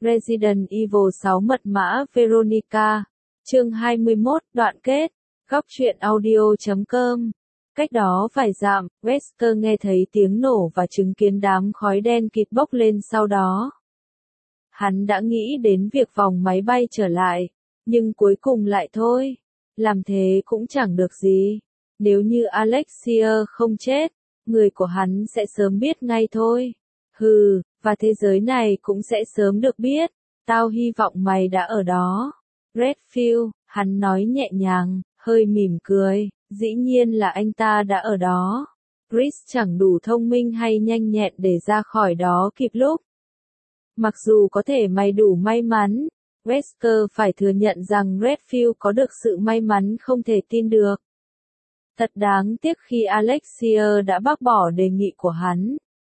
Resident Evil 6 mật mã Veronica. Chương 21, đoạn kết. Góc truyện audio.com. Cách đó vài dặm, Wesker nghe thấy tiếng nổ và chứng kiến đám khói đen kịt bốc lên sau đó. Hắn đã nghĩ đến việc vòng máy bay trở lại, nhưng cuối cùng lại thôi. Làm thế cũng chẳng được gì. Nếu như Alexia không chết, người của hắn sẽ sớm biết ngay thôi. Hừ, và thế giới này cũng sẽ sớm được biết. Tao hy vọng mày đã ở đó. Redfield, hắn nói nhẹ nhàng, hơi mỉm cười. Dĩ nhiên là anh ta đã ở đó. Chris chẳng đủ thông minh hay nhanh nhẹn để ra khỏi đó kịp lúc. Mặc dù có thể mày đủ may mắn, Wesker phải thừa nhận rằng Redfield có được sự may mắn không thể tin được. Thật đáng tiếc khi Alexia đã bác bỏ đề nghị của hắn.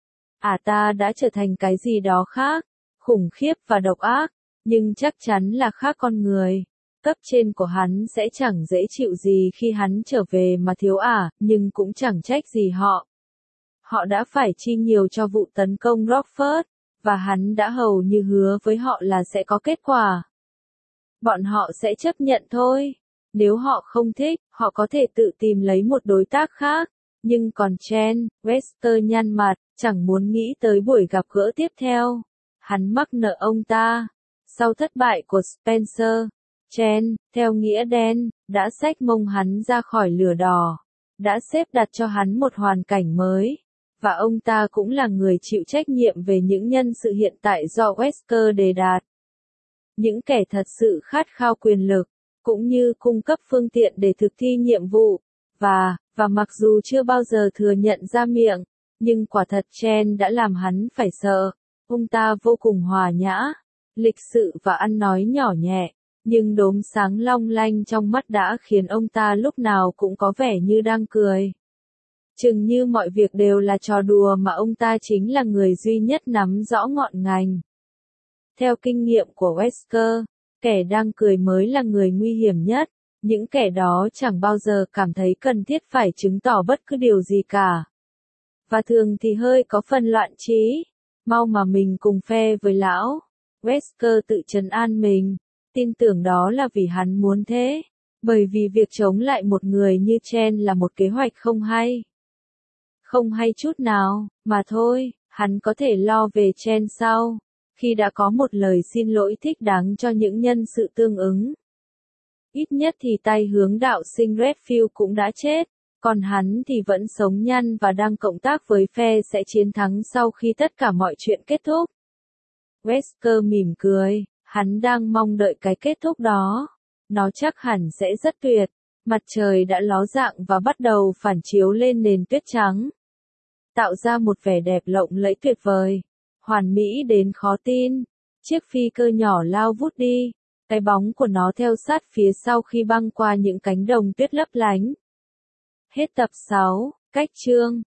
Ta đã trở thành cái gì đó khác, khủng khiếp và độc ác, nhưng chắc chắn là khác con người. Cấp trên của hắn sẽ chẳng dễ chịu gì khi hắn trở về mà thiếu nhưng cũng chẳng trách gì họ. Họ đã phải chi nhiều cho vụ tấn công Rockford, và hắn đã hầu như hứa với họ là sẽ có kết quả. Bọn họ sẽ chấp nhận thôi. Nếu họ không thích, họ có thể tự tìm lấy một đối tác khác. Nhưng còn Chen, Wesker nhăn mặt, chẳng muốn nghĩ tới buổi gặp gỡ tiếp theo. Hắn mắc nợ ông ta. Sau thất bại của Spencer, Chen, theo nghĩa đen, đã xách mông hắn ra khỏi lửa đỏ. Đã xếp đặt cho hắn một hoàn cảnh mới. Và ông ta cũng là người chịu trách nhiệm về những nhân sự hiện tại do Wesker đề đạt. Những kẻ thật sự khát khao quyền lực, cũng như cung cấp phương tiện để thực thi nhiệm vụ. Và mặc dù chưa bao giờ thừa nhận ra miệng, nhưng quả thật Chen đã làm hắn phải sợ. Ông ta vô cùng hòa nhã, lịch sự và ăn nói nhỏ nhẹ, nhưng đốm sáng long lanh trong mắt đã khiến ông ta lúc nào cũng có vẻ như đang cười. Chừng như mọi việc đều là trò đùa mà ông ta chính là người duy nhất nắm rõ ngọn ngành. Theo kinh nghiệm của Wesker, kẻ đang cười mới là người nguy hiểm nhất. Những kẻ đó chẳng bao giờ cảm thấy cần thiết phải chứng tỏ bất cứ điều gì cả. Và thường thì hơi có phần loạn trí. Mau mà mình cùng phe với lão. Wesker tự trấn an mình. Tin tưởng đó là vì hắn muốn thế. Bởi vì việc chống lại một người như Chen là một kế hoạch không hay. Không hay chút nào, mà thôi, hắn có thể lo về Chen sau. Khi đã có một lời xin lỗi thích đáng cho những nhân sự tương ứng. Ít nhất thì tay hướng đạo sinh Redfield cũng đã chết, còn hắn thì vẫn sống nhăn và đang cộng tác với phe sẽ chiến thắng sau khi tất cả mọi chuyện kết thúc. Wesker mỉm cười, hắn đang mong đợi cái kết thúc đó. Nó chắc hẳn sẽ rất tuyệt. Mặt trời đã ló dạng và bắt đầu phản chiếu lên nền tuyết trắng. Tạo ra một vẻ đẹp lộng lẫy tuyệt vời. Hoàn mỹ đến khó tin. Chiếc phi cơ nhỏ lao vút đi. Cái bóng của nó theo sát phía sau khi băng qua những cánh đồng tuyết lấp lánh. Hết tập 6, cách chương.